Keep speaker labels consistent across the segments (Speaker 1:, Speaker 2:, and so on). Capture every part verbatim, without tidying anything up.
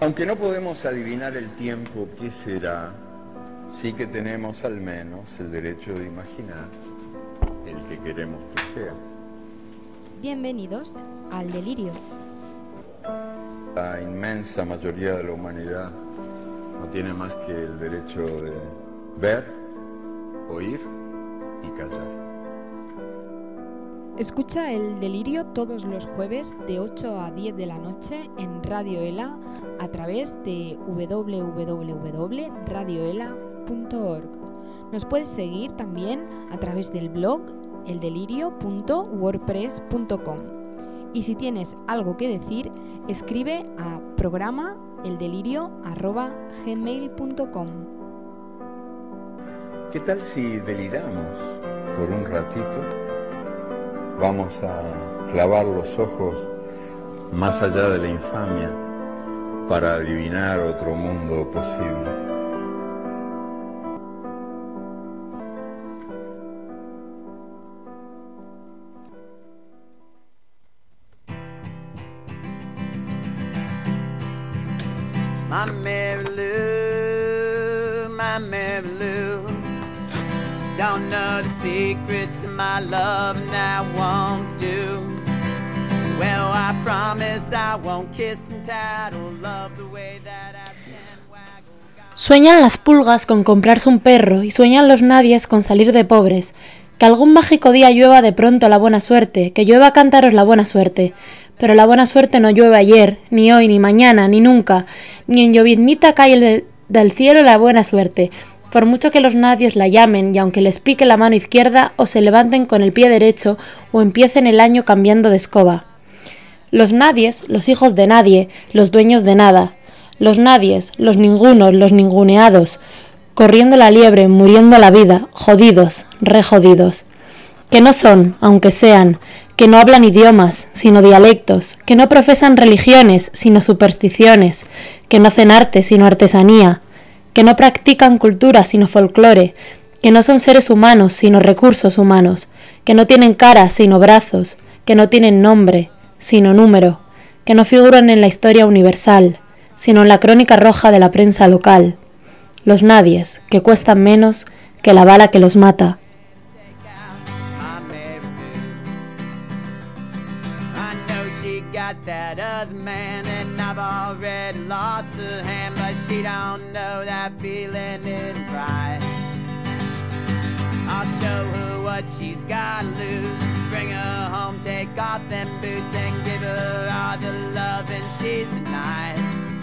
Speaker 1: Aunque no podemos adivinar el tiempo que será, sí que tenemos al menos el derecho de imaginar el que queremos que sea.
Speaker 2: Bienvenidos al Delirio.
Speaker 1: La inmensa mayoría de la humanidad no tiene más que el derecho de ver, oír y callar.
Speaker 2: Escucha el Delirio todos los jueves de ocho a diez de la noche en Radio Ela a través de doble u doble u doble u punto radio ela punto org. Nos puedes seguir también a través del blog el delirio punto wordpress punto com. Y si tienes algo que decir, escribe a programa eldelirio arroba gmail punto com.
Speaker 1: ¿Qué tal si deliramos por un ratito? Vamos a clavar los ojos más allá de la infamia para adivinar otro mundo posible.
Speaker 3: My Mary Lou, my Mary Lou, she don't know the secrets of my love and I won't do. Well, I promise I won't kiss and tattle love the way that I can waggle.
Speaker 4: Sueñan las pulgas con comprarse un perro y sueñan los nadies con salir de pobres. Que algún mágico día llueva de pronto la buena suerte, que llueva a cántaros la buena suerte. Pero la buena suerte no llueve ayer, ni hoy, ni mañana, ni nunca, ni en lloviznita cae del, del cielo la buena suerte, por mucho que los nadies la llamen y aunque les pique la mano izquierda o se levanten con el pie derecho o empiecen el año cambiando de escoba. Los nadies, los hijos de nadie, los dueños de nada. Los nadies, los ningunos, los ninguneados, corriendo la liebre, muriendo la vida, jodidos, re jodidos. Que no son, aunque sean, que no hablan idiomas, sino dialectos, que no profesan religiones, sino supersticiones, que no hacen arte, sino artesanía, que no practican cultura, sino folclore, que no son seres humanos, sino recursos humanos, que no tienen cara, sino brazos, que no tienen nombre, sino número, que no figuran en la historia universal, sino en la crónica roja de la prensa local. Los nadies, que cuestan menos que la bala que los mata.
Speaker 3: Got that other man and I've already lost her hand, but she don't know that feeling isn't right. I'll show her what she's gotta lose, bring her home, take off them boots and give her all the loving she's denied.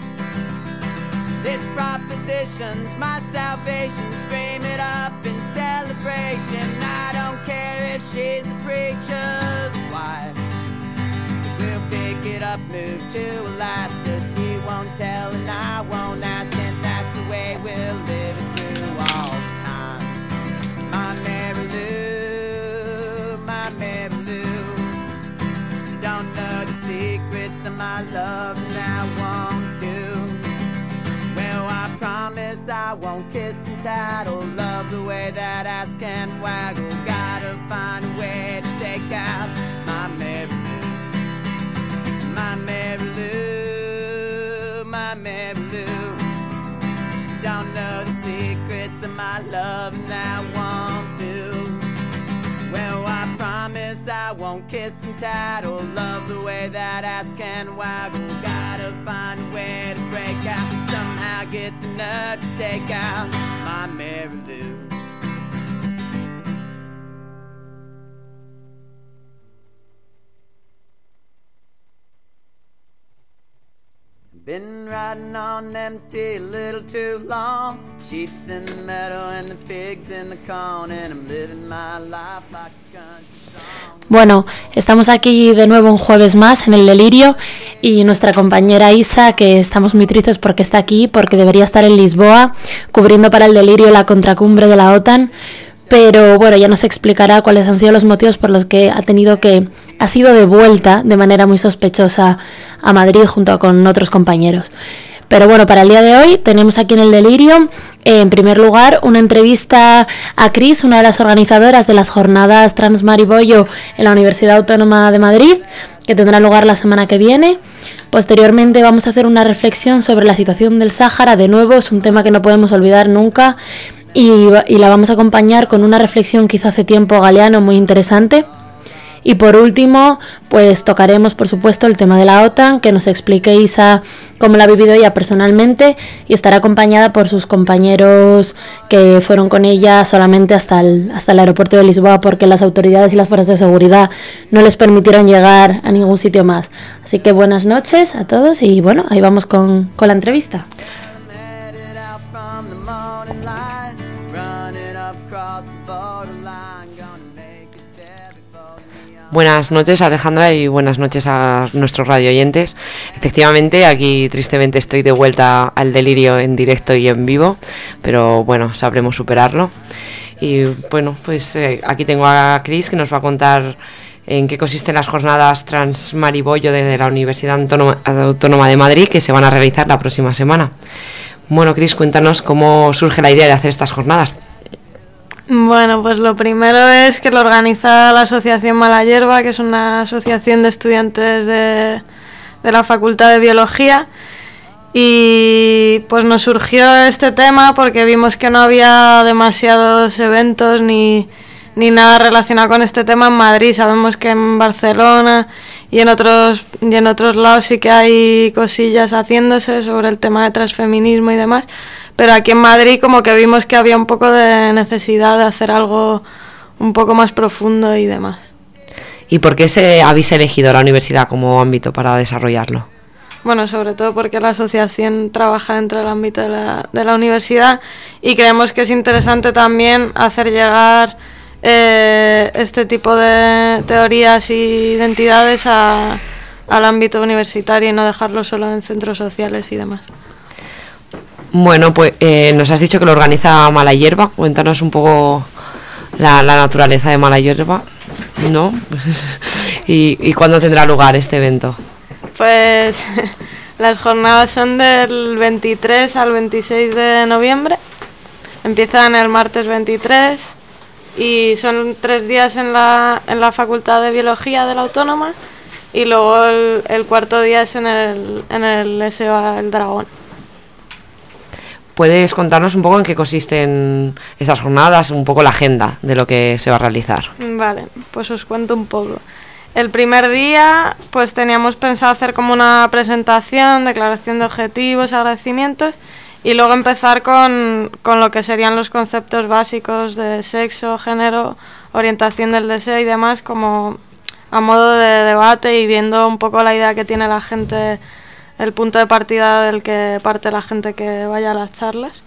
Speaker 3: This proposition's my salvation, scream it up in celebration. I don't care if she's a preacher's wife. We'll pick it up, move to Alaska. She won't tell and I won't ask, and that's the way we'll live it through all time. My Mary Lou, my Mary Lou, she don't know the secrets of my love and I won't do. Well, I promise I won't kiss and tattle love the way that ass can waggle. Gotta find a way to take out my Mary Lou. My Mary Lou, my Mary Lou, she don't know the secrets of my love and I won't do. Well, I promise I won't kiss and tattle love the way that ass can waggle. Gotta find a way to break out, somehow get the nerve to take out my Mary Lou. Been riding on empty a little too long. Sheep's in the meadow and the pigs in the corn, and I'm living my life like a country song.
Speaker 4: Bueno, estamos aquí de nuevo un jueves más en el Delirio y nuestra compañera Isa, que estamos muy tristes porque está aquí, porque debería estar en Lisboa cubriendo para el Delirio la contracumbre de la OTAN, pero bueno, ya nos explicará cuáles han sido los motivos por los que ha tenido que ha sido de vuelta de manera muy sospechosa a Madrid junto con otros compañeros. Pero bueno, para el día de hoy tenemos aquí en el Delirio, eh, en primer lugar, una entrevista a Cris, una de las organizadoras de las jornadas Transmariboyo en la Universidad Autónoma de Madrid, que tendrá lugar la semana que viene. Posteriormente vamos a hacer una reflexión sobre la situación del Sáhara. De nuevo, es un tema que no podemos olvidar nunca y, y la vamos a acompañar con una reflexión que hizo hace tiempo Galeano muy interesante. Y por último, pues tocaremos por supuesto el tema de la OTAN, que nos explique Isa cómo la ha vivido ella personalmente, y estará acompañada por sus compañeros que fueron con ella solamente hasta el, hasta el aeropuerto de Lisboa, porque las autoridades y las fuerzas de seguridad no les permitieron llegar a ningún sitio más. Así que buenas noches a todos y bueno, ahí vamos con, con la entrevista.
Speaker 5: Buenas noches, Alejandra, y buenas noches a nuestros radioyentes. Efectivamente, aquí tristemente estoy de vuelta al delirio en directo y en vivo, pero bueno, sabremos superarlo. Y bueno, pues eh, aquí tengo a Cris, que nos va a contar en qué consisten las jornadas Transmaribollo de la Universidad Autónoma, Autónoma de Madrid, que se van a realizar la próxima semana. Bueno, Cris, cuéntanos cómo surge la idea de hacer estas jornadas.
Speaker 6: Bueno, pues lo primero es que lo organiza la Asociación Mala Hierba, que es una asociación de estudiantes de, de la Facultad de Biología, y pues nos surgió este tema porque vimos que no había demasiados eventos ni, ni nada relacionado con este tema en Madrid. Sabemos que en Barcelona y en otros, y en otros lados sí que hay cosillas haciéndose sobre el tema de transfeminismo y demás, pero aquí en Madrid como que vimos que había un poco de necesidad de hacer algo un poco más profundo y demás.
Speaker 5: ¿Y por qué se habéis elegido la universidad como ámbito para desarrollarlo?
Speaker 6: Bueno, sobre todo porque la asociación trabaja dentro del ámbito de la, de la universidad, y creemos que es interesante también hacer llegar eh, este tipo de teorías y identidades a, al ámbito universitario y no dejarlo solo en centros sociales y demás.
Speaker 5: Bueno, pues eh, nos has dicho que lo organiza Mala Hierba. Cuéntanos un poco la, la naturaleza de Mala Hierba, ¿no? y, ¿Y cuándo tendrá lugar este evento?
Speaker 6: Pues las jornadas son del veintitrés al veintiséis de noviembre. Empiezan el martes veintitrés y son tres días en la, en la Facultad de Biología de la Autónoma, y luego el, el cuarto día es en el, en el S O A El Dragón.
Speaker 5: ¿Puedes contarnos un poco en qué consisten esas jornadas, un poco la agenda de lo que se va a realizar?
Speaker 6: Vale, pues os cuento un poco. El primer día pues teníamos pensado hacer como una presentación, declaración de objetivos, agradecimientos, y luego empezar con, con lo que serían los conceptos básicos de sexo, género, orientación del deseo y demás, como a modo de debate y viendo un poco la idea que tiene la gente, el punto de partida del que parte la gente que vaya a las charlas.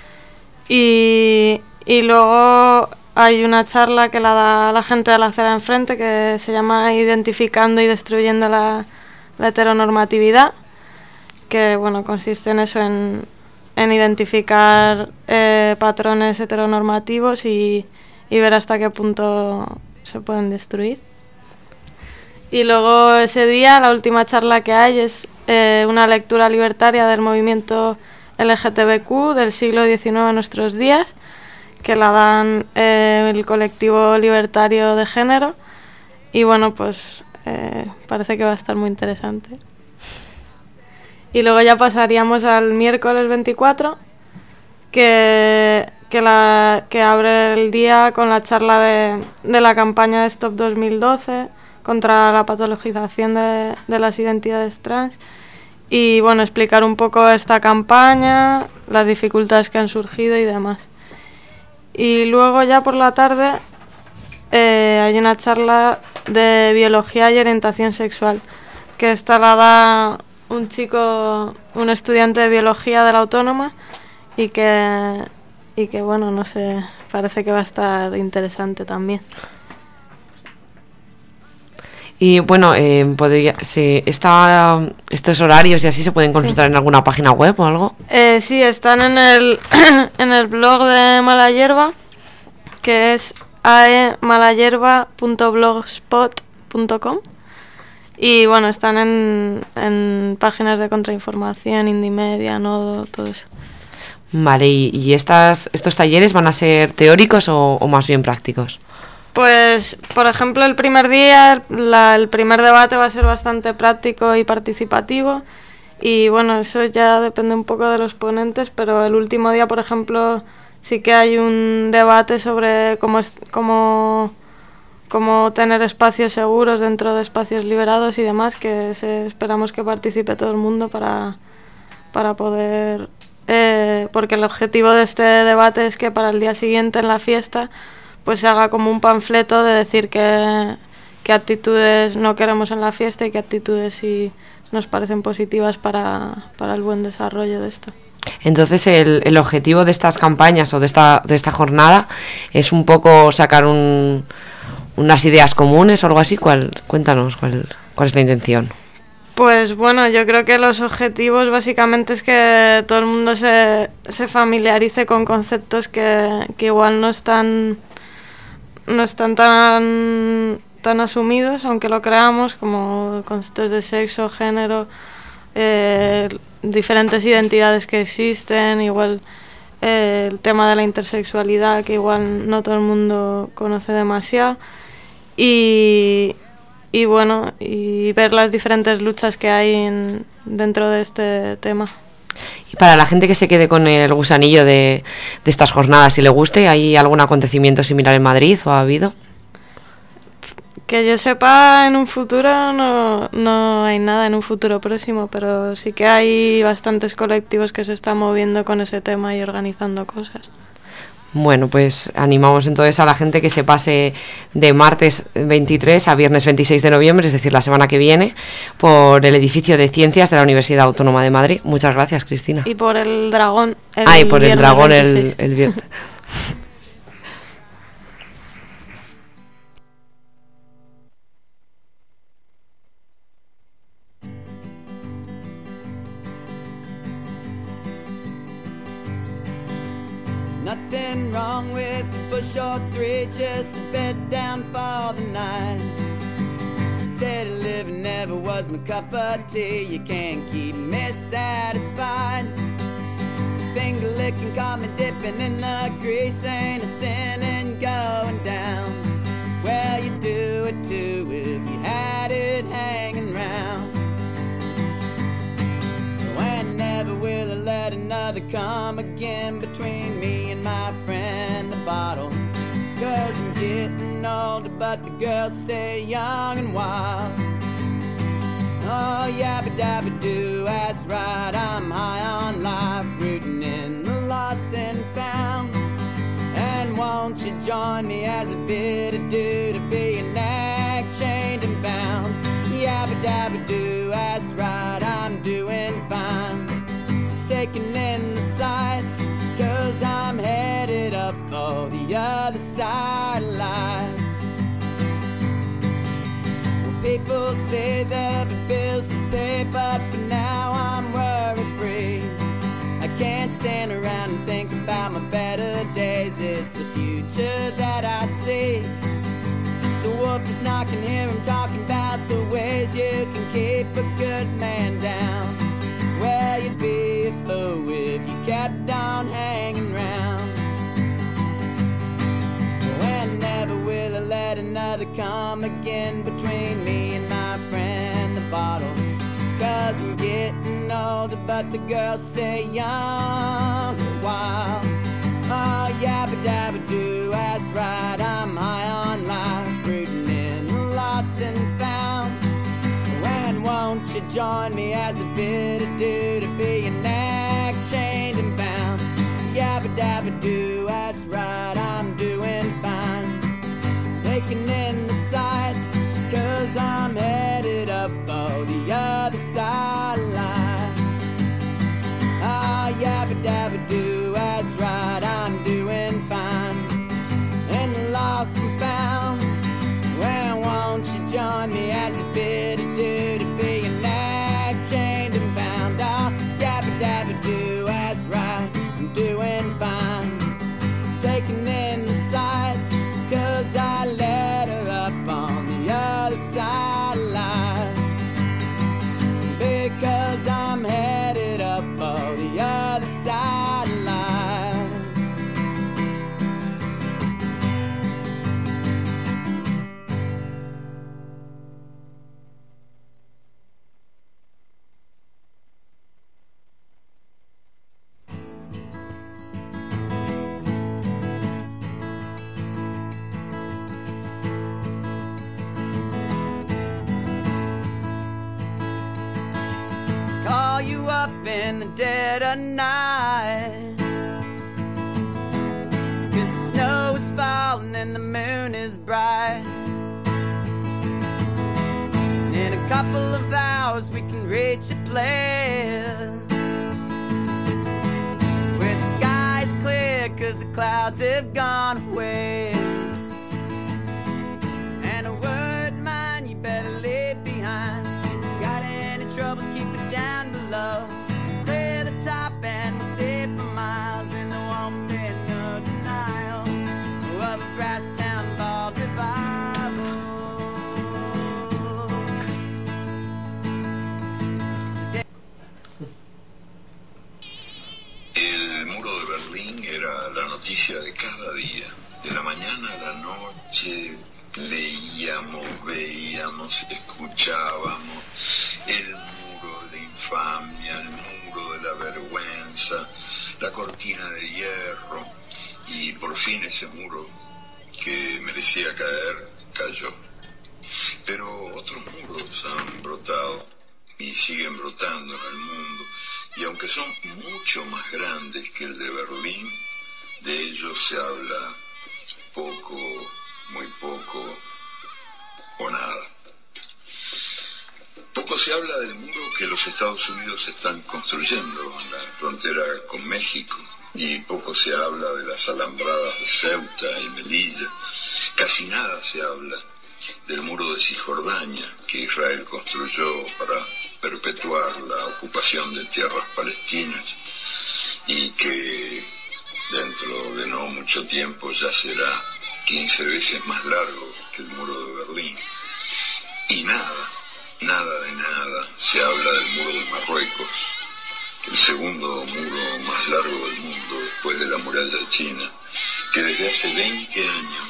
Speaker 6: Y, y luego hay una charla que la da la gente de la acera de enfrente, que se llama Identificando y destruyendo la, la heteronormatividad, que bueno, consiste en eso, en, en identificar eh, patrones heteronormativos y, y ver hasta qué punto se pueden destruir. Y luego ese día, la última charla que hay es eh, una lectura libertaria del movimiento L G T B Q del siglo diecinueve a nuestros días, que la dan eh, el colectivo libertario de género, y bueno, pues eh, parece que va a estar muy interesante. Y luego ya pasaríamos al miércoles veinticuatro, que, que, la, que abre el día con la charla de, de la campaña de Stop dos mil doce contra la patologización de, de las identidades trans, y bueno, explicar un poco esta campaña, las dificultades que han surgido y demás. Y luego ya por la tarde eh, hay una charla de biología y orientación sexual, que esta la da un chico, un estudiante de biología de la Autónoma, y que, y que bueno, no sé, parece que va a estar interesante también.
Speaker 5: Y bueno, eh, podría, si esta, estos horarios y así se pueden consultar sí. en alguna página web o algo.
Speaker 6: Eh, sí, están en el en el blog de Mala Hierba, que es a e malayerba punto blogspot punto com, y bueno, están en, en páginas de contrainformación, Indymedia, Nodo, todo eso.
Speaker 5: Vale, ¿y, y estas, estos talleres van a ser teóricos o, o más bien prácticos?
Speaker 6: Pues, por ejemplo, el primer día, la, el primer debate va a ser bastante práctico y participativo. Y bueno, eso ya depende un poco de los ponentes, pero el último día, por ejemplo, sí que hay un debate sobre cómo, es, cómo, cómo tener espacios seguros dentro de espacios liberados y demás, que se, esperamos que participe todo el mundo para, para poder... Eh, porque el objetivo de este debate es que para el día siguiente en la fiesta pues se haga como un panfleto de decir que, qué actitudes no queremos en la fiesta y qué actitudes sí nos parecen positivas para, para el buen desarrollo de esto.
Speaker 5: Entonces el, el objetivo de estas campañas o de esta, de esta jornada es un poco sacar un, unas ideas comunes o algo así. ¿Cuál, cuéntanos cuál, cuál es la intención?
Speaker 6: Pues bueno, yo creo que los objetivos básicamente es que todo el mundo se, se familiarice con conceptos que, que igual no están, no están tan, tan asumidos, aunque lo creamos, como conceptos de sexo, género, eh, diferentes identidades que existen, igual eh, el tema de la intersexualidad, que igual no todo el mundo conoce demasiado, y... Y bueno, y ver las diferentes luchas que hay en, dentro de este tema.
Speaker 5: Y para la gente que se quede con el gusanillo de, de estas jornadas, si le guste, ¿hay algún acontecimiento similar en Madrid o ha habido?
Speaker 6: Que yo sepa, en un futuro no, no hay nada en un futuro próximo, pero sí que hay bastantes colectivos que se están moviendo con ese tema y organizando cosas.
Speaker 5: Bueno, pues animamos entonces a la gente que se pase de martes veintitrés a viernes veintiséis de noviembre, es decir, la semana que viene, por el edificio de Ciencias de la Universidad Autónoma de Madrid. Muchas gracias, Cristina.
Speaker 6: Y por el Dragón.
Speaker 5: El ah, y por el Dragón el, el viernes.
Speaker 3: Nothing wrong with a push or three, just a bed down for the night. Steady living never was my cup of tea. You can't keep me satisfied. Finger licking got me dipping in the grease. Ain't a sin in going down. Well, you do it too if you had it hanging round. Whenever will I let another come again between me and my friend the bottle? Cause I'm getting older but the girls stay young and wild. Oh yabba dabba do, that's right, I'm high on life, rooting in the lost and found. And won't you join me as a bit of do to be an act chained and bound? Yabba dabba do, that's right, I'm doing fine. Just taking in the sights, cause I'm headed up for the other side of life. Well, people say there'll be bills to pay, but for now I'm worry free. I can't stand around and think about my better days. It's the future that I see. The wolf is knocking, hear him talking about the ways you can keep a good man down. Well, you'd be a fool if you kept on hanging round. Whenever will I let another come again between me and my friend the bottle? Cause I'm getting older but the girls stay young a while. Oh yabba dabba do, that's right, I'm high on life, rooting in the lost and found. When won't you join me as a bit of do to be an act chained and bound? Yabba dabba do, that's right, I'm doing fine. Taking in the sights, cause I'm headed up for the other side of life. Ah, yabba dabba do, that's right, I'm doing fine. In the lost and found, well, won't you join me as a bit of do to be an act chained and bound? Ah, yabba dabba do, that's right, I'm doing fine. Taking in the sights, cause I let her up on the other side of life. Because I'm headed up for the other side of life. you up in the dead of night. 'Cause the snow is falling and the moon is bright. In a couple of hours we can reach a place where the sky's clear 'cause the clouds have gone away. And a word, man, you better leave behind. Got any troubles, keep it down below. Clear the top and we'll see for miles. And there won't be no denial of a brass town ball revival.
Speaker 7: El muro de Berlín era la noticia de cada día. De la mañana a la noche leíamos, veíamos, escuchábamos el muro de la infamia, el muro de la vergüenza, la cortina de hierro, y por fin ese muro que merecía caer, cayó. Pero otros muros han brotado y siguen brotando en el mundo, y aunque son mucho más grandes que el de Berlín, de ellos se habla poco, muy poco o nada. Poco se habla del muro que los Estados Unidos están construyendo en la frontera con México, y poco se habla de las alambradas de Ceuta y Melilla. Casi nada se habla del muro de Cisjordania que Israel construyó para perpetuar la ocupación de tierras palestinas y que dentro de no mucho tiempo ya será quince veces más largo que el muro de Berlín. Y nada, nada de nada se habla del muro de Marruecos, el segundo muro más largo del mundo después de la muralla china, que desde hace veinte años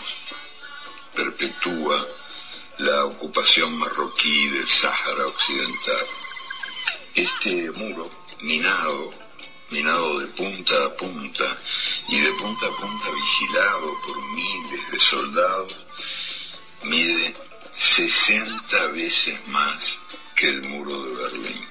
Speaker 7: perpetúa la ocupación marroquí del Sáhara Occidental. Este muro, minado, minado de punta a punta y de punta a punta vigilado por miles de soldados, mide sesenta veces más que el muro de Berlín.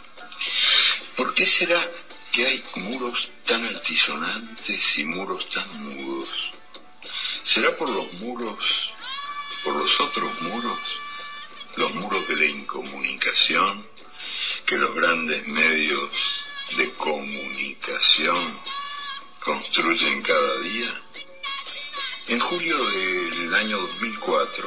Speaker 7: ¿Por qué será que hay muros tan altisonantes y muros tan mudos? ¿Será por los muros, por los otros muros, los muros de la incomunicación que los grandes medios de comunicación construyen cada día? En julio del año dos mil cuatro,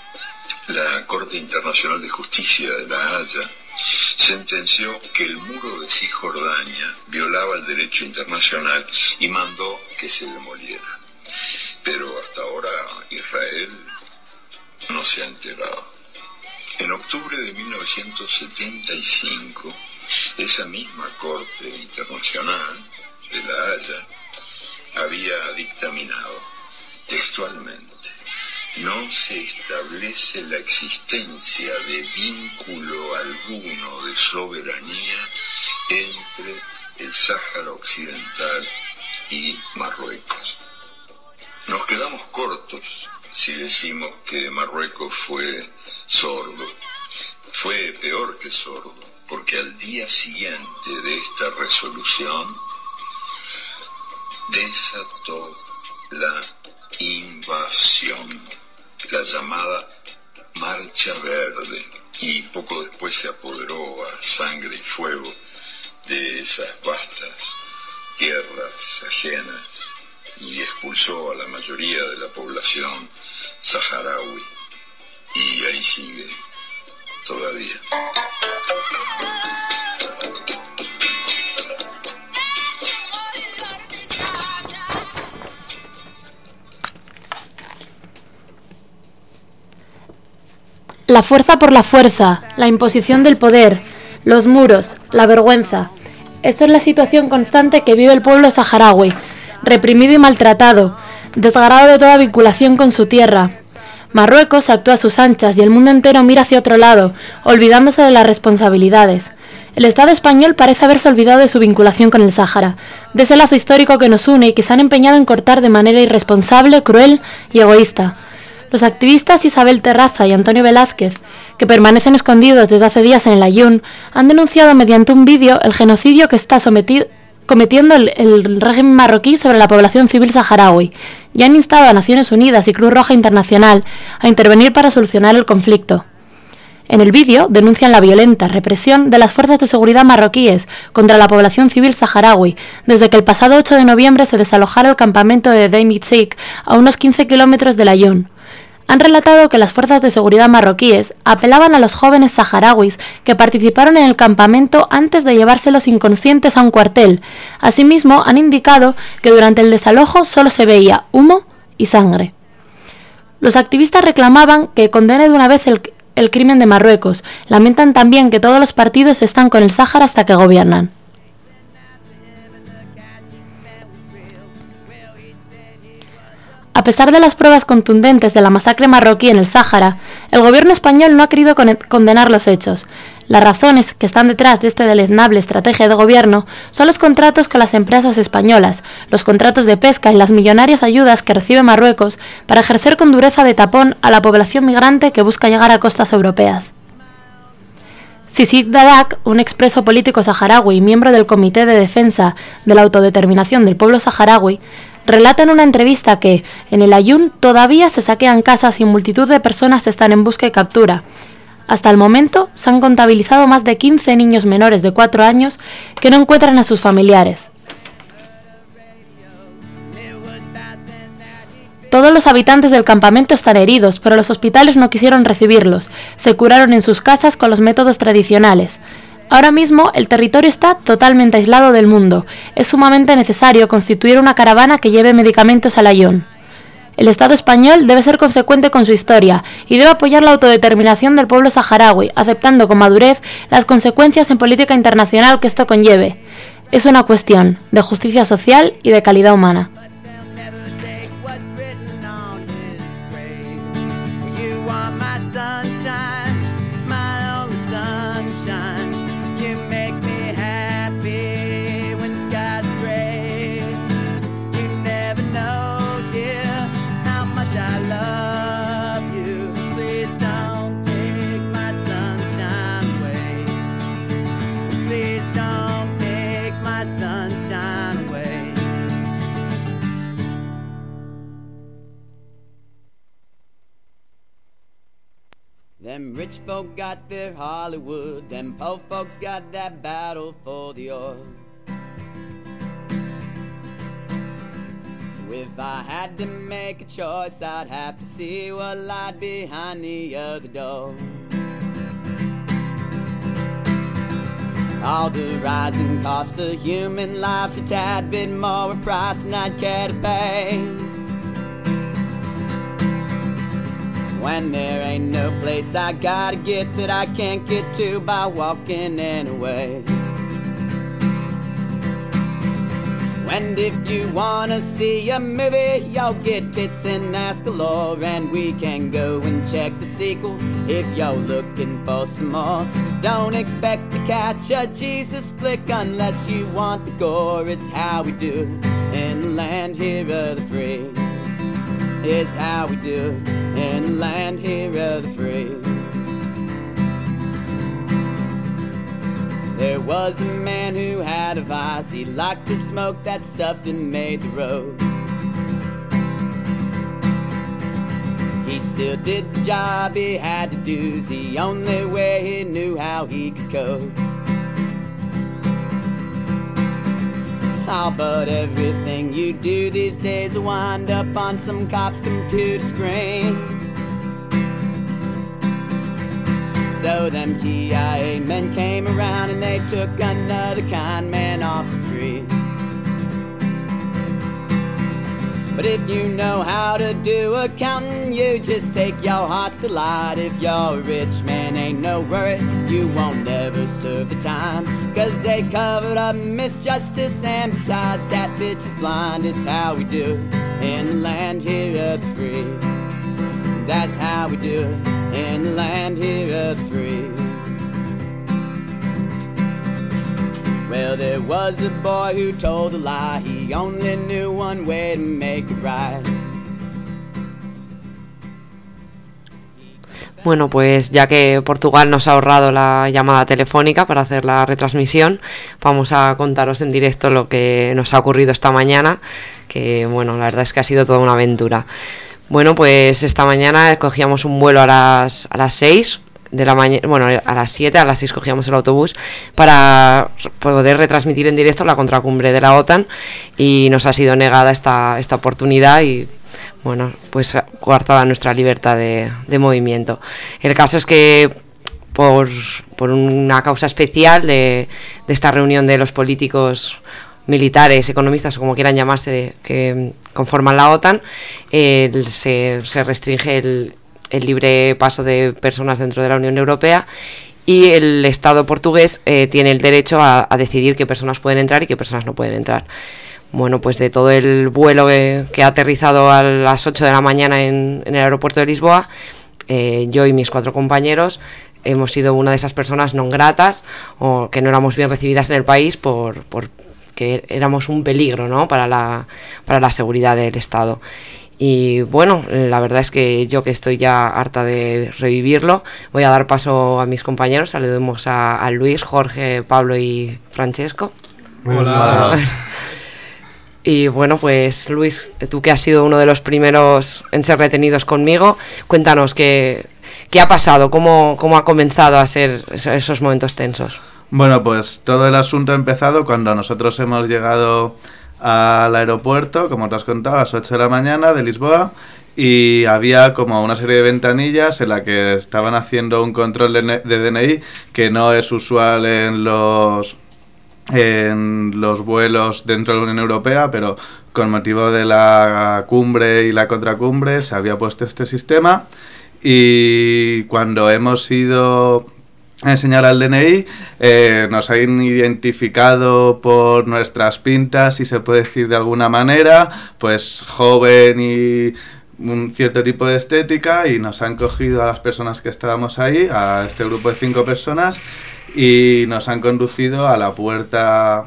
Speaker 7: la Corte Internacional de Justicia de La Haya sentenció que el muro de Cisjordania violaba el derecho internacional y mandó que se demoliera. Pero hasta ahora Israel no se ha enterado. En octubre de mil novecientos setenta y cinco, esa misma Corte Internacional de La Haya había dictaminado textualmente: no se establece la existencia de vínculo alguno de soberanía entre el Sáhara Occidental y Marruecos. Nos quedamos cortos si decimos que Marruecos fue sordo. Fue peor que sordo, porque al día siguiente de esta resolución desató la invasión, la llamada Marcha Verde, y poco después se apoderó a sangre y fuego de esas vastas tierras ajenas y expulsó a la mayoría de la población saharaui, y ahí sigue todavía.
Speaker 4: La fuerza por la fuerza, la imposición del poder, los muros, la vergüenza. Esta es la situación constante que vive el pueblo saharaui, reprimido y maltratado, desgarrado de toda vinculación con su tierra. Marruecos actúa a sus anchas y el mundo entero mira hacia otro lado, olvidándose de las responsabilidades. El Estado español parece haberse olvidado de su vinculación con el Sáhara, de ese lazo histórico que nos une y que se han empeñado en cortar de manera irresponsable, cruel y egoísta. Los activistas Isabel Terraza y Antonio Velázquez, que permanecen escondidos desde hace días en el Aaiún, han denunciado mediante un vídeo el genocidio que está sometido, cometiendo el, el régimen marroquí sobre la población civil saharaui y han instado a Naciones Unidas y Cruz Roja Internacional a intervenir para solucionar el conflicto. En el vídeo denuncian la violenta represión de las fuerzas de seguridad marroquíes contra la población civil saharaui desde que el pasado ocho de noviembre se desalojara el campamento de Deimik a unos quince kilómetros del Aaiún. Han relatado que las fuerzas de seguridad marroquíes apelaban a los jóvenes saharauis que participaron en el campamento antes de llevárselos inconscientes a un cuartel. Asimismo, han indicado que durante el desalojo solo se veía humo y sangre. Los activistas reclamaban que condene de una vez el, el crimen de Marruecos. Lamentan también que todos los partidos están con el Sáhara hasta que gobiernan. A pesar de las pruebas contundentes de la masacre marroquí en el Sáhara, el gobierno español no ha querido condenar los hechos. Las razones que están detrás de esta deleznable estrategia de gobierno son los contratos con las empresas españolas, los contratos de pesca y las millonarias ayudas que recibe Marruecos para ejercer con dureza de tapón a la población migrante que busca llegar a costas europeas. Sisik Dadak, un expreso político saharaui y miembro del Comité de Defensa de la Autodeterminación del Pueblo Saharaui, relata en una entrevista que, en el Aaiún, todavía se saquean casas y multitud de personas están en busca y captura. Hasta el momento, se han contabilizado más de quince niños menores de cuatro años que no encuentran a sus familiares. Todos los habitantes del campamento están heridos, pero los hospitales no quisieron recibirlos. Se curaron en sus casas con los métodos tradicionales. Ahora mismo el territorio está totalmente aislado del mundo. Es sumamente necesario constituir una caravana que lleve medicamentos al Aaiún. El Estado español debe ser consecuente con su historia y debe apoyar la autodeterminación del pueblo saharaui, aceptando con madurez las consecuencias en política internacional que esto conlleve. Es una cuestión de justicia social y de calidad humana.
Speaker 3: Them rich folk got their Hollywood, them poor folks got that battle for the oil. If I had to make a choice, I'd have to see what lied behind the other door. All the rising cost of human life's a tad bit more a price than I'd care to pay. When there ain't no place I gotta get that I can't get to by walking anyway. And if you wanna see a movie, y'all get tits and ass galore, and we can go and check the sequel if y'all looking for some more. Don't expect to catch a Jesus flick unless you want the gore. It's how we do in the land here of the free. It's how we do in the land here of the free. There was a man who had a vice. He liked to smoke that stuff that made the road. He still did the job he had to do. It's the only way he knew how he could cope. Oh, but everything you do these days will wind up on some cop's computer screen. So them T I A men came around and they took another kind man off the street. But if you know how to do accounting, you just take your heart's delight. If you're a rich man, ain't no worry, you won't ever serve the time. Cause they covered up misjustice, and besides that bitch is blind. It's how we do in the land here of the free. That's how we do in the land here of the free. Well, there was a boy who told a lie. He only knew one way to make it right.
Speaker 5: Bueno, pues ya que Portugal nos ha ahorrado la llamada telefónica para hacer la retransmisión, vamos a contaros en directo lo que nos ha ocurrido esta mañana, que bueno, la verdad es que ha sido toda una aventura. Bueno, pues esta mañana cogíamos un vuelo a las, a las seis de la mañana, bueno, a las siete, a las seis cogíamos el autobús para poder retransmitir en directo la contracumbre de la OTAN, y nos ha sido negada esta, esta oportunidad y bueno, pues coartada nuestra libertad de, de movimiento. El caso es que por, por una causa especial de, de esta reunión de los políticos, militares, economistas o como quieran llamarse, que conforman la OTAN, eh, se, se restringe el, el libre paso de personas dentro de la Unión Europea, y el Estado portugués eh, tiene el derecho a, a decidir qué personas pueden entrar y qué personas no pueden entrar. Bueno, pues de todo el vuelo que, que ha aterrizado a las ocho de la mañana en, en el aeropuerto de Lisboa, eh, yo y mis cuatro compañeros hemos sido una de esas personas non gratas, o que no éramos bien recibidas en el país por, por que éramos un peligro, ¿no?, para la, para la seguridad del Estado. Y bueno, la verdad es que yo, que estoy ya harta de revivirlo, voy a dar paso a mis compañeros. Saludemos a, a Luis, Jorge, Pablo y Francesco.
Speaker 8: Hola.
Speaker 5: Y bueno, pues Luis, tú que has sido uno de los primeros en ser retenidos conmigo, cuéntanos qué, qué ha pasado, cómo, cómo ha comenzado a ser esos momentos tensos.
Speaker 8: Bueno, pues todo el asunto ha empezado cuando nosotros hemos llegado al aeropuerto, como te has contado, a las ocho de la mañana de Lisboa, y había como una serie de ventanillas en la que estaban haciendo un control de, de D N I que no es usual en los... en los vuelos dentro de la Unión Europea, pero con motivo de la cumbre y la contracumbre se había puesto este sistema, y cuando hemos ido a enseñar al D N I eh, nos han identificado por nuestras pintas, si se puede decir de alguna manera, pues joven y un cierto tipo de estética, y nos han cogido a las personas que estábamos ahí, a este grupo de cinco personas, y nos han conducido a la puerta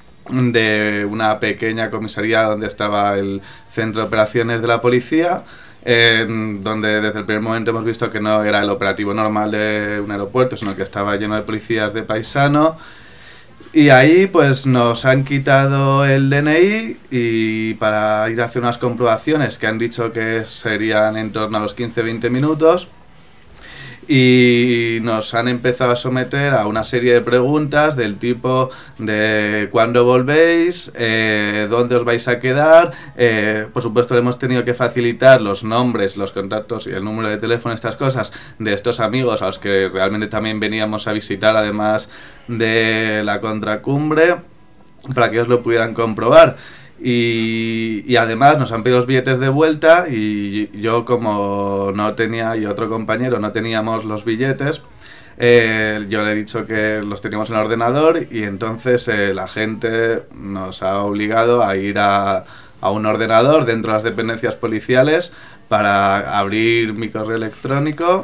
Speaker 8: de una pequeña comisaría donde estaba el centro de operaciones de la policía, eh, donde desde el primer momento hemos visto que no era el operativo normal de un aeropuerto, sino que estaba lleno de policías de paisano. Y ahí pues nos han quitado el D N I, y para ir a hacer unas comprobaciones que han dicho que serían en torno a los quince a veinte minutos, y nos han empezado a someter a una serie de preguntas del tipo de cuándo volvéis, eh, dónde os vais a quedar, eh, por supuesto le hemos tenido que facilitar los nombres, los contactos y el número de teléfono, estas cosas, de estos amigos a los que realmente también veníamos a visitar, además de la contracumbre, para que ellos lo pudieran comprobar. Y, y además nos han pedido los billetes de vuelta, y yo, como no tenía, y otro compañero no teníamos los billetes, eh, yo le he dicho que los teníamos en el ordenador, y entonces eh, la gente nos ha obligado a ir a, a un ordenador dentro de las dependencias policiales para abrir mi correo electrónico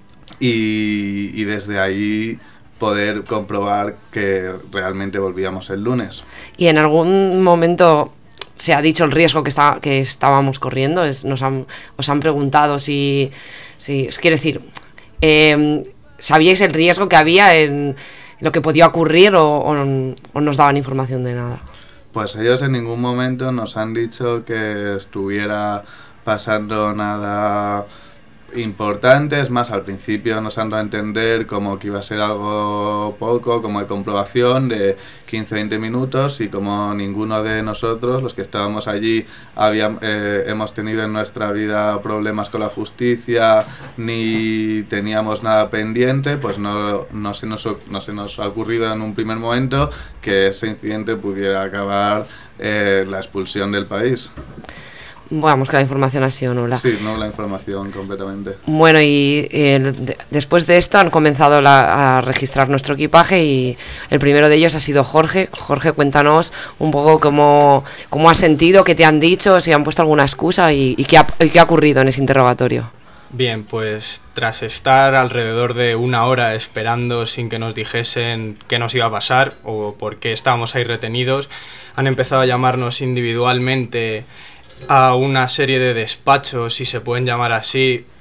Speaker 8: y, y desde ahí poder comprobar que realmente volvíamos el lunes.
Speaker 5: ¿Y en algún momento se ha dicho el riesgo que está, que estábamos corriendo? Es, nos han, os han preguntado si, si quiero decir, eh, ¿sabíais el riesgo que había en lo que podía ocurrir, o, o, o nos daban información de nada?
Speaker 8: Pues ellos en ningún momento nos han dicho que estuviera pasando nada importante. Es más, al principio nos han dado a entender como que iba a ser algo poco, como de comprobación de quince a veinte minutos, y como ninguno de nosotros, los que estábamos allí, había, eh, hemos tenido en nuestra vida problemas con la justicia, ni teníamos nada pendiente, pues no, no, se nos, no se nos ha ocurrido en un primer momento que ese incidente pudiera acabar eh, la expulsión del país.
Speaker 5: Vamos, que la información ha sido nula.
Speaker 8: Sí, no la información completamente.
Speaker 5: Bueno, y eh, de, después de esto han comenzado la, a registrar nuestro equipaje, y el primero de ellos ha sido Jorge. Jorge, cuéntanos un poco cómo, cómo has sentido, qué te han dicho, si han puesto alguna excusa, y, y, qué, ha, y qué ha ocurrido en ese interrogatorio.
Speaker 9: Bien, pues tras estar alrededor de una hora esperando sin que nos dijesen qué nos iba a pasar o por qué estábamos ahí retenidos, han empezado a llamarnos individualmente a una serie de despachos, si se pueden llamar así,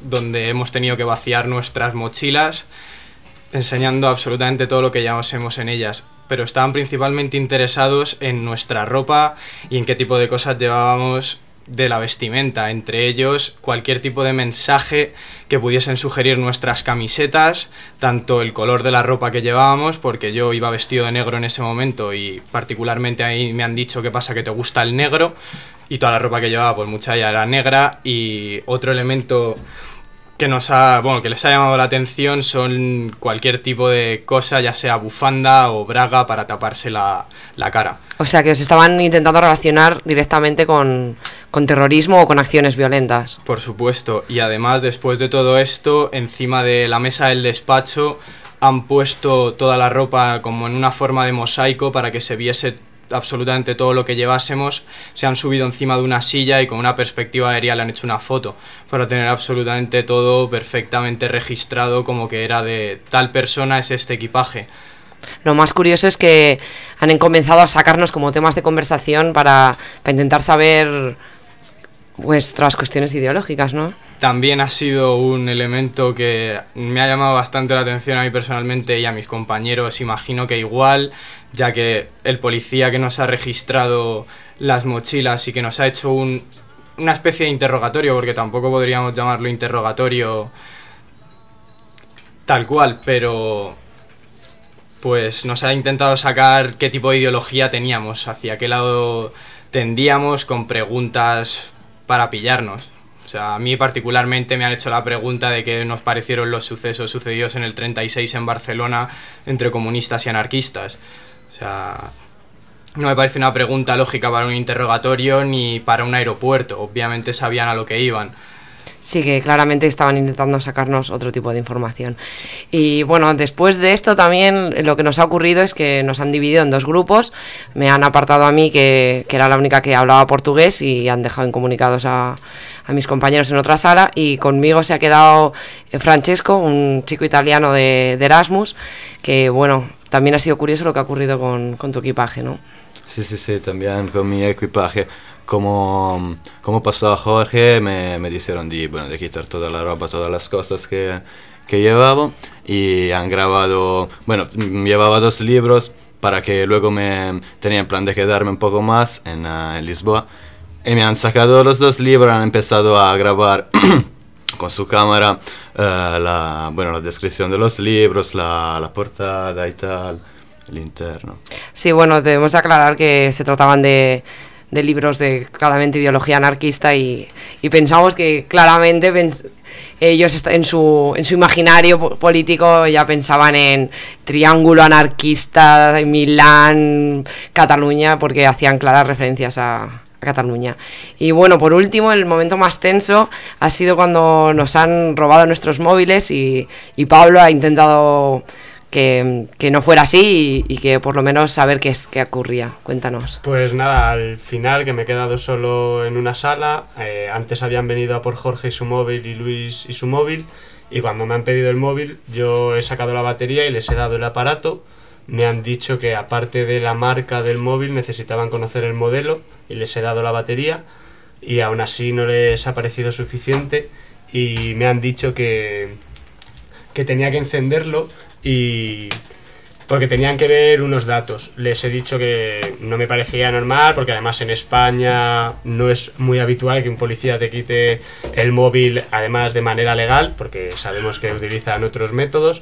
Speaker 9: donde hemos tenido que vaciar nuestras mochilas, enseñando absolutamente todo lo que llevásemos en ellas, pero estaban principalmente interesados en nuestra ropa y en qué tipo de cosas llevábamos de la vestimenta, entre ellos cualquier tipo de mensaje que pudiesen sugerir nuestras camisetas, tanto el color de la ropa que llevábamos, porque yo iba vestido de negro en ese momento y particularmente ahí me han dicho qué pasa que te gusta el negro, y toda la ropa que llevaba pues mucha ya era negra. Y otro elemento que nos ha, bueno, que les ha llamado la atención son cualquier tipo de cosa, ya sea bufanda o braga para taparse la, la cara.
Speaker 5: O sea que os estaban intentando relacionar directamente con, con terrorismo o con acciones violentas.
Speaker 9: Por supuesto, y además después de todo esto, encima de la mesa del despacho han puesto toda la ropa como en una forma de mosaico para que se viese absolutamente todo lo que llevásemos. Se han subido encima de una silla y con una perspectiva aérea le han hecho una foto para tener absolutamente todo perfectamente registrado, como que era de tal persona es este equipaje.
Speaker 5: Lo más curioso es que han comenzado a sacarnos como temas de conversación para, para intentar saber vuestras cuestiones ideológicas, ¿no?
Speaker 9: También ha sido un elemento que me ha llamado bastante la atención a mí personalmente y a mis compañeros, imagino que igual, ya que el policía que nos ha registrado las mochilas y que nos ha hecho un, una especie de interrogatorio, porque tampoco podríamos llamarlo interrogatorio tal cual, pero pues nos ha intentado sacar qué tipo de ideología teníamos, hacia qué lado tendíamos, con preguntas para pillarnos. O sea, a mí particularmente me han hecho la pregunta de qué nos parecieron los sucesos sucedidos en el treinta y seis en Barcelona entre comunistas y anarquistas. O sea, no me parece una pregunta lógica para un interrogatorio ni para un aeropuerto. Obviamente sabían a lo que iban.
Speaker 5: Sí, que claramente estaban intentando sacarnos otro tipo de información. Y bueno, después de esto también lo que nos ha ocurrido es que nos han dividido en dos grupos. Me han apartado a mí, que, que era la única que hablaba portugués, y han dejado incomunicados a, a mis compañeros en otra sala. Y conmigo se ha quedado Francesco, un chico italiano de, de Erasmus, que bueno, también ha sido curioso lo que ha ocurrido con, con tu equipaje, ¿no?
Speaker 10: Sí, sí, sí, también con mi equipaje. Como, como pasó a Jorge, me, me dijeron de, bueno, de quitar toda la ropa, todas las cosas que, que llevaba, y han grabado, bueno, llevaba dos libros para que luego me tenía en plan de quedarme un poco más en, uh, en Lisboa, y me han sacado los dos libros, han empezado a grabar con su cámara uh, la, bueno, la descripción de los libros, la, la portada y tal, el interno.
Speaker 5: Sí, bueno, debemos de aclarar que se trataban de... de libros de claramente ideología anarquista, y, y pensamos que claramente pens- ellos en su, en su imaginario po- político ya pensaban en triángulo anarquista, Milán, Cataluña, porque hacían claras referencias a, a Cataluña. Y bueno, por último, el momento más tenso ha sido cuando nos han robado nuestros móviles, y, y Pablo ha intentado Que, que no fuera así, y, y que por lo menos saber qué, es, qué ocurría. Cuéntanos.
Speaker 11: Pues nada, al final, que me he quedado solo en una sala, eh, antes habían venido a por Jorge y su móvil y Luis y su móvil, y cuando me han pedido el móvil yo he sacado la batería y les he dado el aparato. Me han dicho que aparte de la marca del móvil necesitaban conocer el modelo, y les he dado la batería, y aún así no les ha parecido suficiente, y me han dicho que, que tenía que encenderlo, y porque tenían que ver unos datos. Les he dicho que no me parecía normal, porque además en España no es muy habitual que un policía te quite el móvil, además de manera legal, porque sabemos que utilizan otros métodos,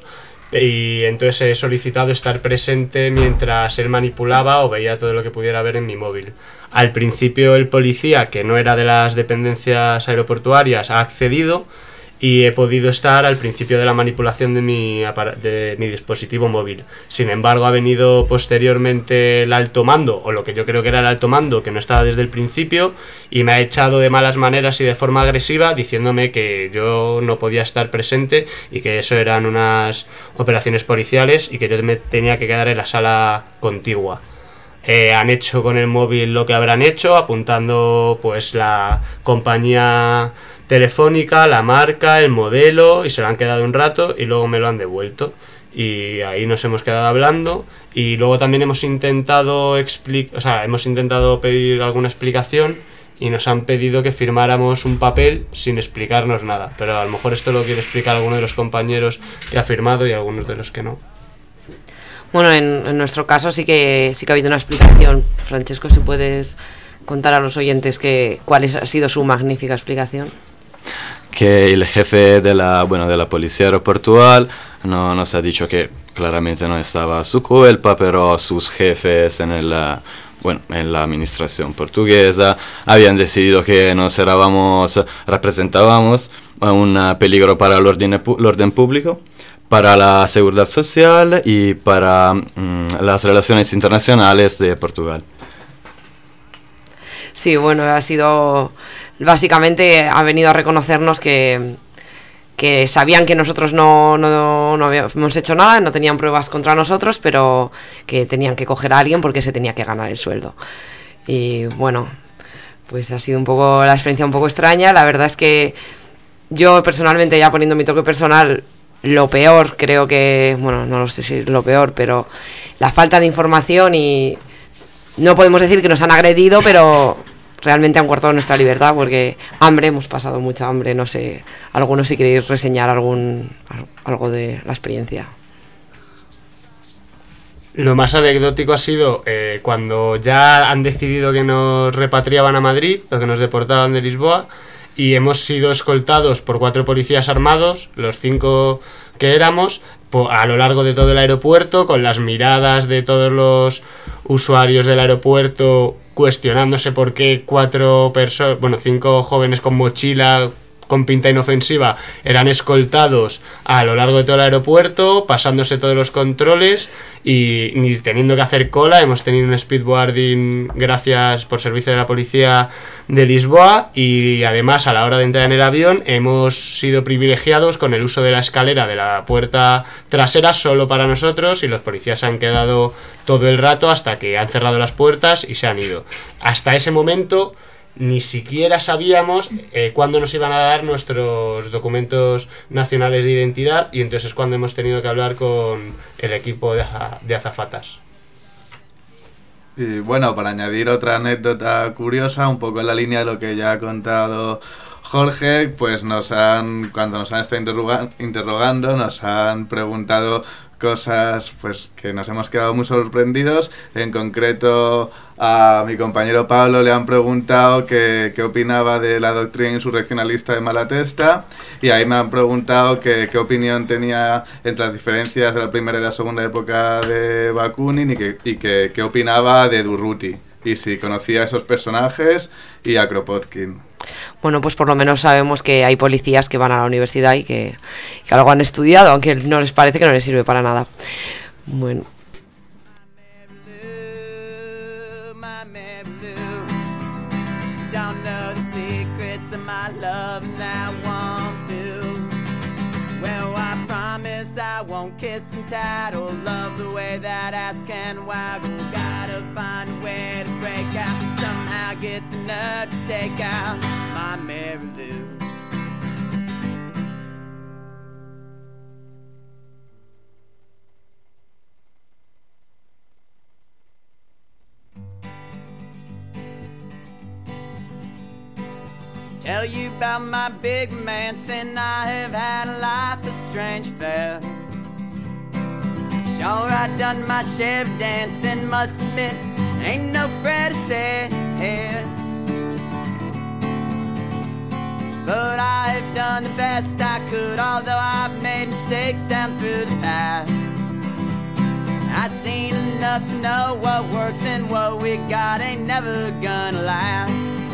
Speaker 11: y entonces he solicitado estar presente mientras él manipulaba o veía todo lo que pudiera ver en mi móvil. Al principio el policía, que no era de las dependencias aeroportuarias, ha accedido, y he podido estar al principio de la manipulación de mi, de mi dispositivo móvil. Sin embargo, ha venido posteriormente el alto mando, o lo que yo creo que era el alto mando, que no estaba desde el principio, y me ha echado de malas maneras y de forma agresiva, diciéndome que yo no podía estar presente y que eso eran unas operaciones policiales y que yo me tenía que quedar en la sala contigua. Eh, han hecho con el móvil lo que habrán hecho, apuntando pues la compañía telefónica, la marca, el modelo, y se lo han quedado un rato y luego me lo han devuelto, y ahí nos hemos quedado hablando. Y luego también hemos intentado expli- o sea, hemos intentado pedir alguna explicación, y nos han pedido que firmáramos un papel sin explicarnos nada, pero a lo mejor esto lo quiere explicar alguno de los compañeros que ha firmado y algunos de los que no.
Speaker 5: Bueno, en, en nuestro caso sí que sí que ha habido una explicación. Francesco, si puedes contar a los oyentes que, cuál es, ha sido su magnífica explicación.
Speaker 10: Que el jefe de la, bueno, de la policía aeroportual no, nos ha dicho que claramente no estaba su culpa, pero sus jefes en el, bueno, en la administración portuguesa habían decidido que nos éramos, representábamos un peligro para el orden, el orden público, para la seguridad social y para mm, las relaciones internacionales de Portugal.
Speaker 5: Sí, bueno, ha sido... Básicamente ha venido a reconocernos que, que sabían que nosotros no, no, no habíamos hecho nada, no tenían pruebas contra nosotros, pero que tenían que coger a alguien porque se tenía que ganar el sueldo. Y bueno, pues ha sido un poco la experiencia un poco extraña. La verdad es que yo personalmente, ya poniendo mi toque personal, lo peor creo que, bueno, no lo sé si es lo peor, pero la falta de información, y no podemos decir que nos han agredido, pero realmente han cortado nuestra libertad, porque hambre, hemos pasado mucha hambre. No sé, algunos si queréis reseñar algún algo de la experiencia.
Speaker 11: Lo más anecdótico ha sido eh, cuando ya han decidido que nos repatriaban a Madrid, o que nos deportaban de Lisboa, y hemos sido escoltados por cuatro policías armados, los cinco que éramos, a lo largo de todo el aeropuerto, con las miradas de todos los usuarios del aeropuerto cuestionándose por qué cuatro personas, bueno, cinco jóvenes con mochila con pinta inofensiva eran escoltados a lo largo de todo el aeropuerto, pasándose todos los controles y ni teniendo que hacer cola. Hemos tenido un speedboarding gracias por servicio de la policía de Lisboa, y además a la hora de entrar en el avión hemos sido privilegiados con el uso de la escalera de la puerta trasera solo para nosotros, y los policías se han quedado todo el rato hasta que han cerrado las puertas y se han ido. Hasta ese momento ni siquiera sabíamos eh, cuándo nos iban a dar nuestros documentos nacionales de identidad, y entonces es cuando hemos tenido que hablar con el equipo de, de azafatas.
Speaker 8: Y bueno, para añadir otra anécdota curiosa, un poco en la línea de lo que ya ha contado Jorge, pues nos han, cuando nos han estado interroga- interrogando, nos han preguntado cosas pues que nos hemos quedado muy sorprendidos. En concreto, a mi compañero Pablo le han preguntado qué, qué opinaba de la doctrina insurreccionalista de Malatesta, y ahí me han preguntado que, qué opinión tenía entre las diferencias de la primera y la segunda época de Bakunin, y que, y que, qué opinaba de Durruti, y si conocía a esos personajes y a Kropotkin.
Speaker 5: Bueno, pues por lo menos sabemos que hay policías que van a la universidad y que, que algo han estudiado, aunque no les parece que no les sirve para nada. Bueno.
Speaker 3: I won't kiss and tattle, love the way that ass can waggle. Gotta find a way to break out, somehow get the nerve to take out my Mary Lou. Tell you about my big romance, and I have had a life of strange affairs. Sure, I done my share of dancing, must admit, ain't no afraid to stay here. But I have done the best I could, although I've made mistakes down through the past. I've seen enough to know what works, and what we got ain't never gonna last.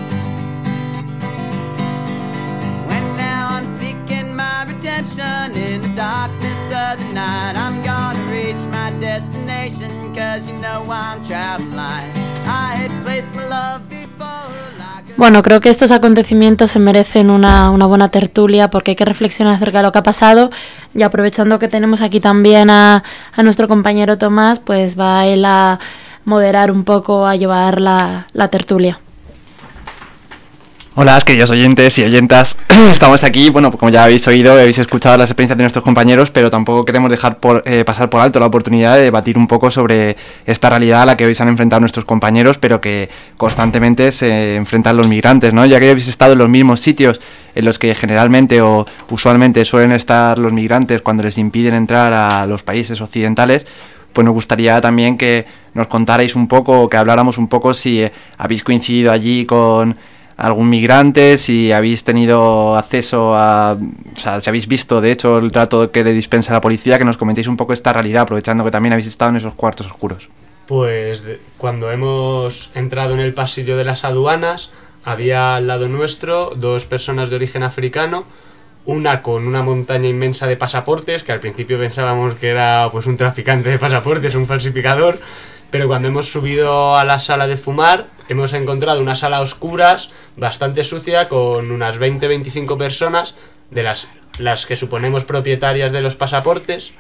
Speaker 3: I'm seeking my redemption in the darkness of the night. I'm gonna reach my destination, cause you know I'm traveling light. I had placed my love before like a...
Speaker 4: Bueno, creo que estos acontecimientos se merecen una, una buena tertulia, porque hay que reflexionar acerca de lo que ha pasado, y aprovechando que tenemos aquí también a, a nuestro compañero Tomás, pues va él a moderar un poco, a llevar la, la tertulia.
Speaker 12: Hola, queridos oyentes y oyentas, estamos aquí, bueno, como ya habéis oído, habéis escuchado las experiencias de nuestros compañeros, pero tampoco queremos dejar por, eh, pasar por alto la oportunidad de debatir un poco sobre esta realidad a la que hoy se han enfrentado nuestros compañeros, pero que constantemente se enfrentan los migrantes, ¿no? Ya que habéis estado en los mismos sitios en los que generalmente o usualmente suelen estar los migrantes cuando les impiden entrar a los países occidentales, pues nos gustaría también que nos contarais un poco, que habláramos un poco si eh, habéis coincidido allí con algún migrante, si habéis tenido acceso a, o sea, si habéis visto de hecho el trato que le dispensa la policía, que nos comentéis un poco esta realidad, aprovechando que también habéis estado en esos cuartos oscuros.
Speaker 11: Pues de, cuando hemos entrado en el pasillo de las aduanas, había al lado nuestro dos personas de origen africano, una con una montaña inmensa de pasaportes, que al principio pensábamos que era pues un traficante de pasaportes, un falsificador, pero cuando hemos subido a la sala de fumar, hemos encontrado una sala a oscuras, bastante sucia, con unas veinte a veinticinco personas, de las, las que suponemos propietarias de los pasaportes,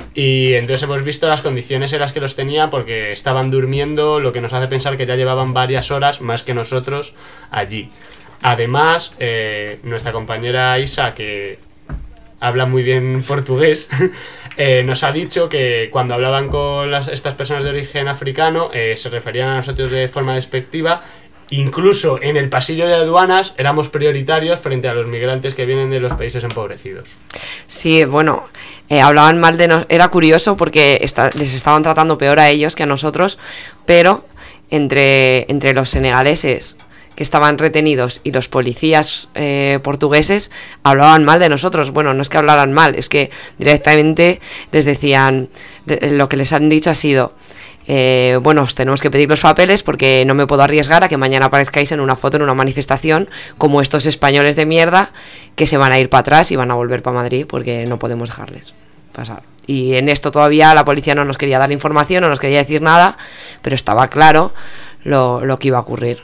Speaker 11: y entonces hemos visto las condiciones en las que los tenían, porque estaban durmiendo, lo que nos hace pensar que ya llevaban varias horas más que nosotros allí. Además, eh, nuestra compañera Isa, que habla muy bien portugués, eh, nos ha dicho que cuando hablaban con las, estas personas de origen africano eh, se referían a nosotros de forma despectiva. Incluso en el pasillo de aduanas éramos prioritarios frente a los migrantes que vienen de los países empobrecidos.
Speaker 5: Sí, bueno, eh, hablaban mal de nosotros. Era curioso porque esta, les estaban tratando peor a ellos que a nosotros, pero entre, entre los senegaleses que estaban retenidos y los policías eh, portugueses hablaban mal de nosotros. Bueno, no es que hablaran mal, es que directamente les decían, lo que les han dicho ha sido, eh, bueno, os tenemos que pedir los papeles porque no me puedo arriesgar a que mañana aparezcáis en una foto en una manifestación como estos españoles de mierda que se van a ir para atrás y van a volver para Madrid porque no podemos dejarles pasar. Y en esto todavía la policía no nos quería dar información, no nos quería decir nada, pero estaba claro lo, lo que iba a ocurrir.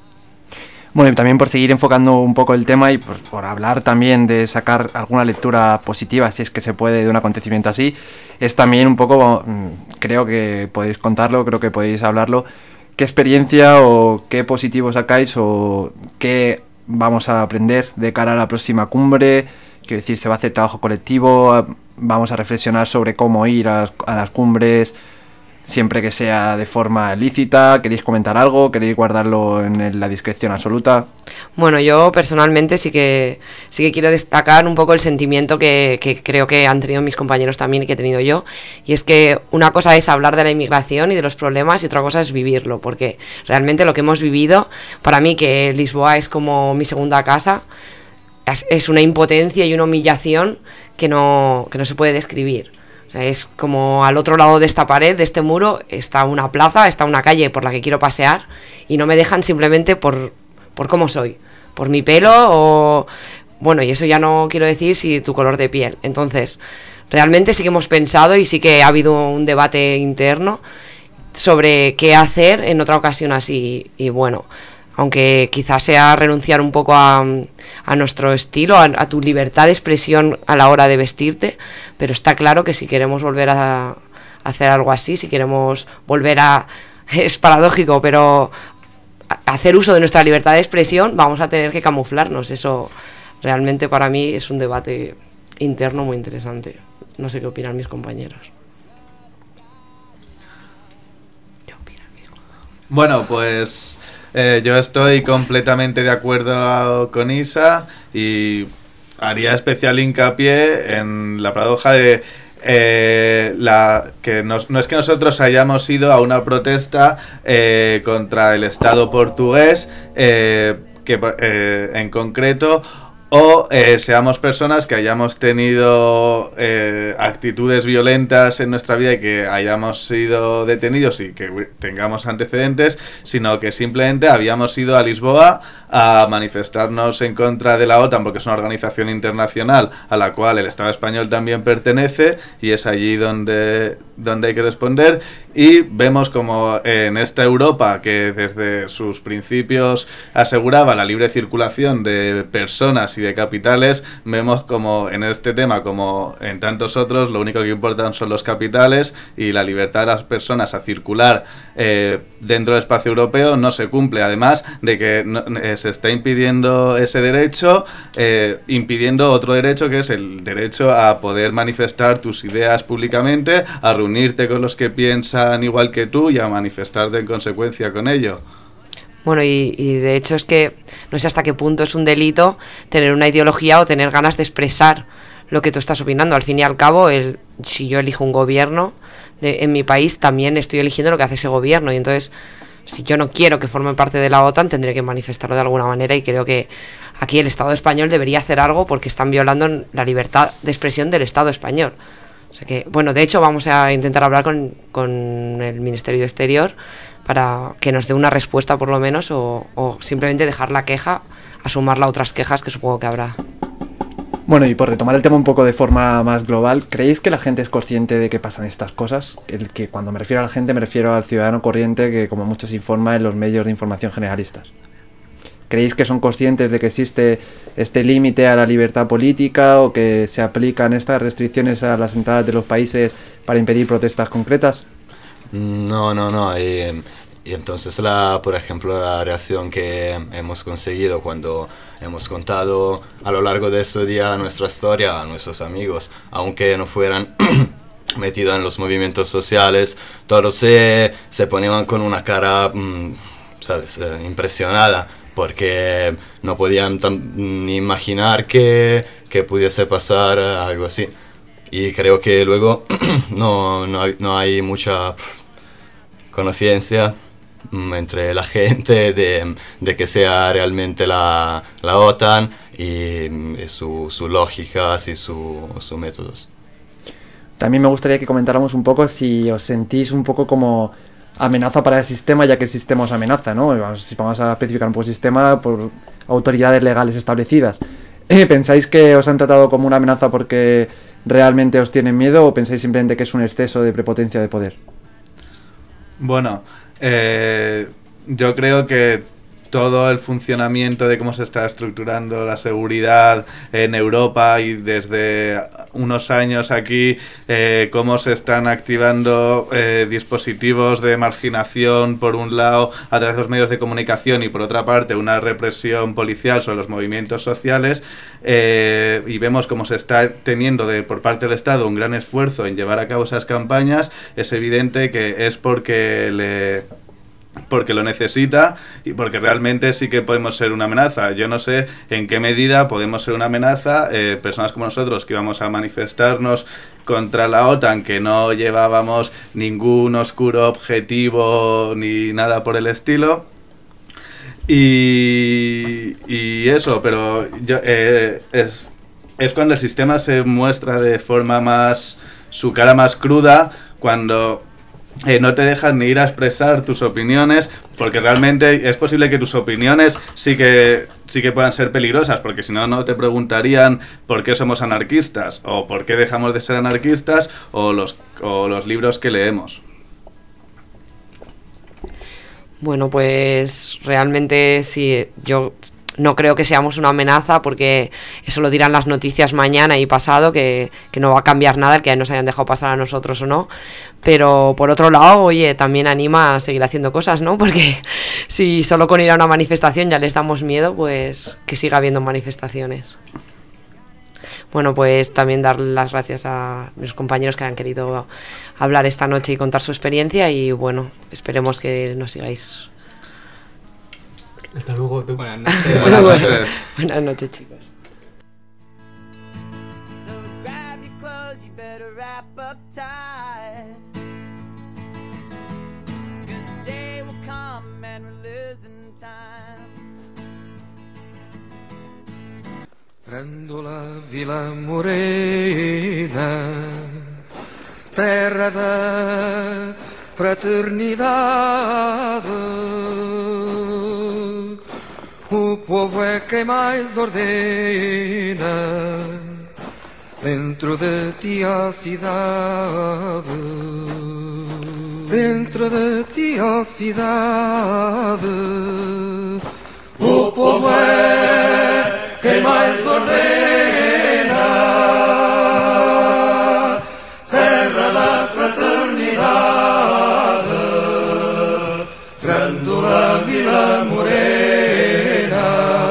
Speaker 12: Bueno, y también por seguir enfocando un poco el tema y por, por hablar también de sacar alguna lectura positiva, si es que se puede, de un acontecimiento así, es también un poco, creo que podéis contarlo, creo que podéis hablarlo, qué experiencia o qué positivo sacáis o qué vamos a aprender de cara a la próxima cumbre. Quiero decir, se va a hacer trabajo colectivo, vamos a reflexionar sobre cómo ir a las, a las cumbres, siempre que sea de forma lícita. ¿Queréis comentar algo? ¿Queréis guardarlo en la discreción absoluta?
Speaker 5: Bueno, yo personalmente sí que sí que quiero destacar un poco el sentimiento que, que creo que han tenido mis compañeros también y que he tenido yo, y es que una cosa es hablar de la inmigración y de los problemas y otra cosa es vivirlo, porque realmente lo que hemos vivido, para mí que Lisboa es como mi segunda casa, es, es una impotencia y una humillación que no, que no se puede describir. Es como al otro lado de esta pared, de este muro, está una plaza, está una calle por la que quiero pasear y no me dejan simplemente por, por cómo soy, por mi pelo o... Bueno, y eso ya no quiero decir si tu color de piel. Entonces, realmente sí que hemos pensado y sí que ha habido un debate interno sobre qué hacer en otra ocasión así. Y bueno, aunque quizás sea renunciar un poco a, a nuestro estilo, a, a tu libertad de expresión a la hora de vestirte, pero está claro que si queremos volver a, a hacer algo así, si queremos volver a... es paradójico, pero a hacer uso de nuestra libertad de expresión, vamos a tener que camuflarnos. Eso realmente para mí es un debate interno muy interesante. No sé qué opinan mis compañeros.
Speaker 8: ¿Qué opinan mis compañeros? Bueno, pues... Eh, yo estoy completamente de acuerdo con Isa y haría especial hincapié en la paradoja de eh, la que nos, no es que nosotros hayamos ido a una protesta eh, contra el Estado portugués, eh, que eh, en concreto, o eh, seamos personas que hayamos tenido eh, actitudes violentas en nuestra vida y que hayamos sido detenidos y que tengamos antecedentes, sino que simplemente habíamos ido a Lisboa a manifestarnos en contra de la OTAN, porque es una organización internacional a la cual el Estado español también pertenece, y es allí donde donde hay que responder, y vemos como en esta Europa que desde sus principios aseguraba la libre circulación de personas y de capitales, vemos como en este tema, como en tantos otros, lo único que importan son los capitales, y la libertad de las personas a circular eh, dentro del espacio europeo no se cumple, además de que no, eh, se está impidiendo ese derecho, eh, impidiendo otro derecho, que es el derecho a poder manifestar tus ideas públicamente, a reunirte con los que piensan igual que tú y a manifestarte en consecuencia con ello.
Speaker 5: Bueno, y, y de hecho es que no sé hasta qué punto es un delito tener una ideología o tener ganas de expresar lo que tú estás opinando. Al fin y al cabo, el, si yo elijo un gobierno de, en mi país, también estoy eligiendo lo que hace ese gobierno, y entonces si yo no quiero que forme parte de la OTAN, tendré que manifestarlo de alguna manera, y creo que aquí el Estado español debería hacer algo porque están violando la libertad de expresión del Estado español. O sea que, bueno, de hecho vamos a intentar hablar con, con el Ministerio de Exterior para que nos dé una respuesta por lo menos, o, o simplemente dejar la queja a sumarla a otras quejas que supongo que habrá.
Speaker 12: Bueno, y por retomar el tema un poco de forma más global, ¿creéis que la gente es consciente de que pasan estas cosas? El que cuando me refiero a la gente me refiero al ciudadano corriente que como muchos informa en los medios de información generalistas. ¿Creéis que son conscientes de que existe este límite a la libertad política o que se aplican estas restricciones a las entradas de los países para impedir protestas concretas?
Speaker 10: No, no, no. Y, y entonces, la, por ejemplo, la reacción que hemos conseguido cuando hemos contado a lo largo de este día nuestra historia a nuestros amigos, aunque no fueran metidos en los movimientos sociales, todos se, se ponían con una cara, ¿sabes?, impresionada, porque no podían ni imaginar que, que pudiese pasar algo así. Y creo que luego no, no, hay, no hay mucha conciencia entre la gente de, de que sea realmente la, la OTAN y, y sus su lógicas y sus su métodos.
Speaker 12: También me gustaría que comentáramos un poco si os sentís un poco como amenaza para el sistema, ya que el sistema os amenaza, ¿no? Si vamos a especificar un poco el sistema por autoridades legales establecidas. Eh, ¿Pensáis que os han tratado como una amenaza porque realmente os tienen miedo, o pensáis simplemente que es un exceso de prepotencia de poder?
Speaker 8: Bueno, eh, yo creo que todo el funcionamiento de cómo se está estructurando la seguridad en Europa y desde unos años aquí, eh, cómo se están activando eh, dispositivos de marginación por un lado a través de los medios de comunicación y por otra parte una represión policial sobre los movimientos sociales, eh, y vemos cómo se está teniendo de, por parte del Estado un gran esfuerzo en llevar a cabo esas campañas. Es evidente que es porque le... porque lo necesita y porque realmente sí que podemos ser una amenaza. Yo no sé en qué medida podemos ser una amenaza, eh, personas como nosotros que íbamos a manifestarnos contra la OTAN, que no llevábamos ningún oscuro objetivo ni nada por el estilo. Y, y eso, pero yo, eh, es, es cuando el sistema se muestra de forma más, su cara más cruda, cuando Eh, no te dejan ni ir a expresar tus opiniones, porque realmente es posible que tus opiniones sí que sí que puedan ser peligrosas, porque si no, no te preguntarían por qué somos anarquistas, o por qué dejamos de ser anarquistas, o los, o los libros que leemos.
Speaker 5: Bueno, pues realmente sí, yo no creo que seamos una amenaza, porque eso lo dirán las noticias mañana y pasado, que, que no va a cambiar nada el que nos hayan dejado pasar a nosotros o no. Pero por otro lado, oye, también anima a seguir haciendo cosas, ¿no? Porque si solo con ir a una manifestación ya les damos miedo, pues que siga habiendo manifestaciones. Bueno, pues también dar las gracias a mis compañeros que han querido hablar esta noche y contar su experiencia, y bueno, esperemos que nos sigáis.
Speaker 9: Hasta luego. Tú.
Speaker 8: Buenas noches. Buenas noches.
Speaker 5: Buenas noches, chicos.
Speaker 3: So grab your clothes, you better wrap up tight, 'cause the day will come and we're losing time.
Speaker 13: Prendo la Villa Morena, terra da fraternidade. O povo é quem mais ordena dentro de ti a cidade. dentro de ti, ó cidade. O povo é quem mais ordena, terra da fraternidade, Grândola Vila Morena.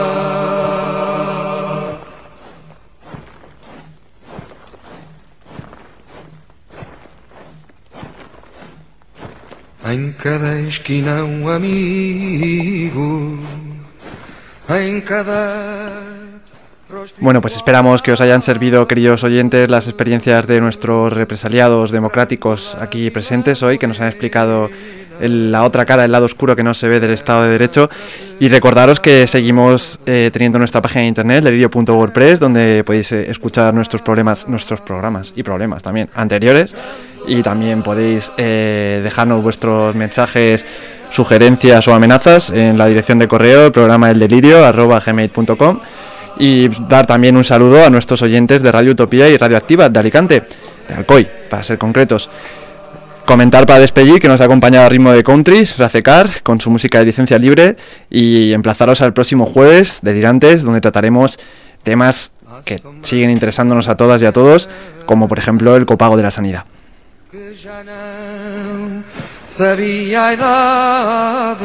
Speaker 13: Em cada esquina um amigo, en cada...
Speaker 12: Bueno, pues esperamos que os hayan servido, queridos oyentes, las experiencias de nuestros represaliados democráticos aquí presentes hoy, que nos han explicado el, la otra cara, el lado oscuro que no se ve del Estado de Derecho. Y recordaros que seguimos eh, teniendo nuestra página de internet, delirio punto wordpress, donde podéis eh, escuchar nuestros problemas, nuestros programas y problemas también anteriores. Y también podéis eh, dejarnos vuestros mensajes, sugerencias o amenazas en la dirección de correo del programa El Delirio arroba gmail punto com, y dar también un saludo a nuestros oyentes de Radio Utopía y Radio Activa de Alicante, de Alcoy, para ser concretos. Comentar para despedir que nos ha acompañado a ritmo de country Racecar con su música de licencia libre, y emplazaros al próximo jueves, Delirantes, donde trataremos temas que siguen interesándonos a todas y a todos, como por ejemplo el copago de la sanidad.
Speaker 13: Que já não sabia a idade,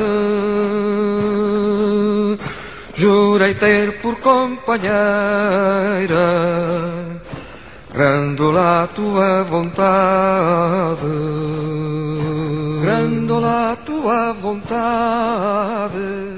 Speaker 13: jurei ter por companheira Grândola a tua vontade, Grândola a tua vontade.